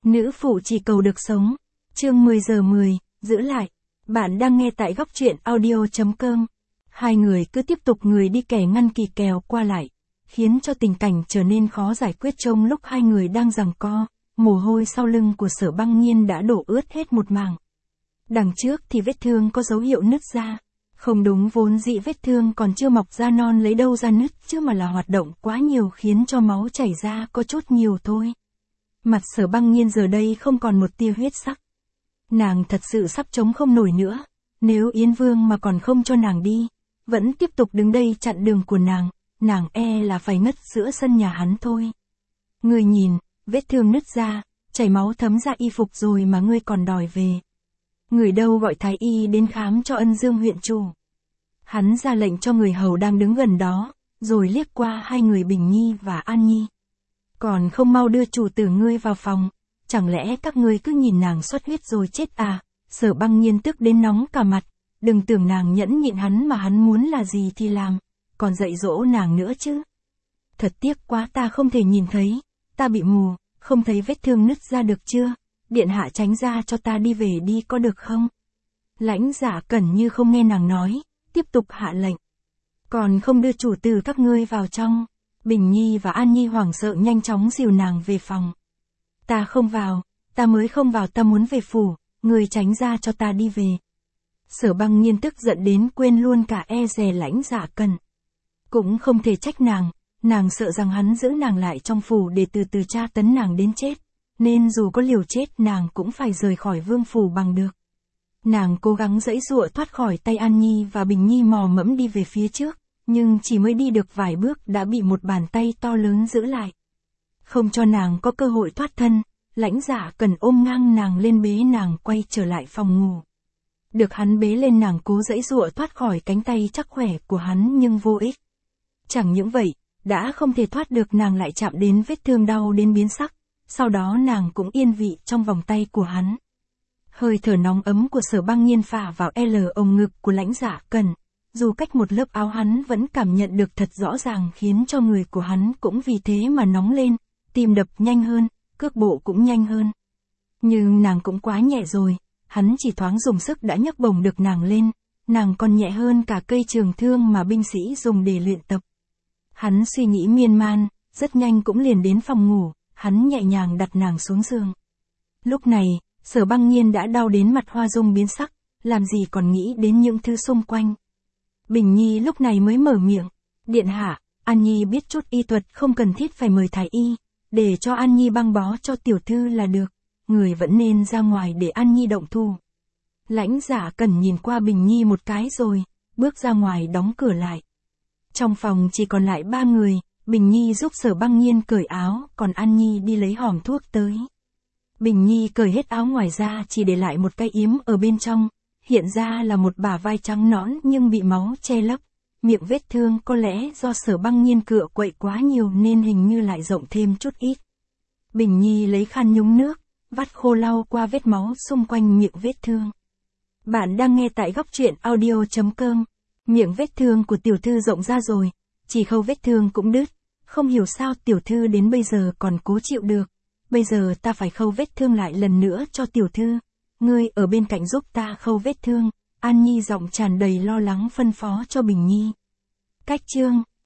Nữ phụ chỉ cầu được sống. Chương 10 giờ 10, giữ lại. Bạn đang nghe tại góc truyện audio.com. Hai người cứ tiếp tục người đi kẻ ngăn kỳ kèo qua lại, khiến cho tình cảnh trở nên khó giải quyết. Trong lúc hai người đang giằng co, mồ hôi sau lưng của Sở Băng Nhiên đã đổ ướt hết một mảng. Đằng trước thì vết thương có dấu hiệu nứt ra. Không đúng, vốn dĩ vết thương còn chưa mọc ra non lấy đâu ra nứt chứ, mà là hoạt động quá nhiều khiến cho máu chảy ra có chút nhiều thôi. Mặt Sở Băng Nhiên giờ đây không còn một tia huyết sắc. Nàng thật sự sắp chống không nổi nữa. Nếu Yến Vương mà còn không cho nàng đi, vẫn tiếp tục đứng đây chặn đường của nàng e là phải ngất giữa sân nhà hắn thôi. Ngươi nhìn, vết thương nứt ra, chảy máu thấm ra y phục rồi mà ngươi còn đòi về. Người đâu gọi thái y đến khám cho Ân Dương huyện chủ. Hắn ra lệnh cho người hầu đang đứng gần đó, rồi liếc qua hai người Bình Nhi và An Nhi. Còn không mau đưa chủ tử ngươi vào phòng, chẳng lẽ các ngươi cứ nhìn nàng xuất huyết rồi chết à? Sở Băng Nhiên tức đến nóng cả mặt, đừng tưởng nàng nhẫn nhịn hắn mà hắn muốn là gì thì làm, còn dạy dỗ nàng nữa chứ. Thật tiếc quá, ta không thể nhìn thấy, ta bị mù, không thấy vết thương nứt ra được chưa? Điện hạ tránh ra cho ta đi về đi có được không? Lãnh Giả Cẩn như không nghe nàng nói, tiếp tục hạ lệnh. Còn không đưa chủ tử các ngươi vào trong. Bình Nhi và An Nhi hoảng sợ nhanh chóng dìu nàng về phòng. Ta không vào, ta mới không vào, ta muốn về phủ, ngươi tránh ra cho ta đi về. Sở Băng Nhiên tức giận đến quên luôn cả e dè Lãnh Giả Cẩn. Cũng không thể trách nàng sợ rằng hắn giữ nàng lại trong phủ để từ từ tra tấn nàng đến chết, nên dù có liều chết nàng cũng phải rời khỏi vương phủ bằng được. Nàng cố gắng giãy giụa thoát khỏi tay An Nhi và Bình Nhi, mò mẫm đi về phía trước, nhưng chỉ mới đi được vài bước đã bị một bàn tay to lớn giữ lại. Không cho nàng có cơ hội thoát thân, Lãnh Giả Cẩn ôm ngang nàng lên, bế nàng quay trở lại phòng ngủ. Được hắn bế lên, nàng cố giãy giụa thoát khỏi cánh tay chắc khỏe của hắn nhưng vô ích. Chẳng những vậy, đã không thể thoát được, nàng lại chạm đến vết thương đau đến biến sắc, sau đó nàng cũng yên vị trong vòng tay của hắn. Hơi thở nóng ấm của Sở Băng Nhiên phả vào ống ngực của Lãnh Giả Cẩn, dù cách một lớp áo hắn vẫn cảm nhận được thật rõ ràng, khiến cho người của hắn cũng vì thế mà nóng lên, tim đập nhanh hơn, cước bộ cũng nhanh hơn. Nhưng nàng cũng quá nhẹ rồi, hắn chỉ thoáng dùng sức đã nhấc bổng được nàng lên, nàng còn nhẹ hơn cả cây trường thương mà binh sĩ dùng để luyện tập. Hắn suy nghĩ miên man, rất nhanh cũng liền đến phòng ngủ, hắn nhẹ nhàng đặt nàng xuống giường. Lúc này, Sở Băng Nhiên đã đau đến mặt hoa dung biến sắc, làm gì còn nghĩ đến những thứ xung quanh. Bình Nhi lúc này mới mở miệng, điện hạ, An Nhi biết chút y thuật, không cần thiết phải mời thái y, để cho An Nhi băng bó cho tiểu thư là được, người vẫn nên ra ngoài để An Nhi động thủ. Lãnh Giả Cẩn nhìn qua Bình Nhi một cái rồi, bước ra ngoài đóng cửa lại. Trong phòng chỉ còn lại ba người, Bình Nhi giúp Sở Băng Nhiên cởi áo, còn An Nhi đi lấy hòm thuốc tới. Bình Nhi cởi hết áo ngoài ra, chỉ để lại một cái yếm ở bên trong, hiện ra là một bả vai trắng nõn nhưng bị máu che lấp. Miệng vết thương có lẽ do Sở Băng Nhiên cựa quậy quá nhiều nên hình như lại rộng thêm chút ít. Bình Nhi lấy khăn nhúng nước, vắt khô lau qua vết máu xung quanh miệng vết thương. Bạn đang nghe tại góc truyện audio.com. Miệng vết thương của tiểu thư rộng ra rồi, chỉ khâu vết thương cũng đứt, không hiểu sao tiểu thư đến bây giờ còn cố chịu được. Bây giờ ta phải khâu vết thương lại lần nữa cho tiểu thư, ngươi ở bên cạnh giúp ta khâu vết thương. An Nhi giọng tràn đầy lo lắng phân phó cho Bình Nhi. Cách chương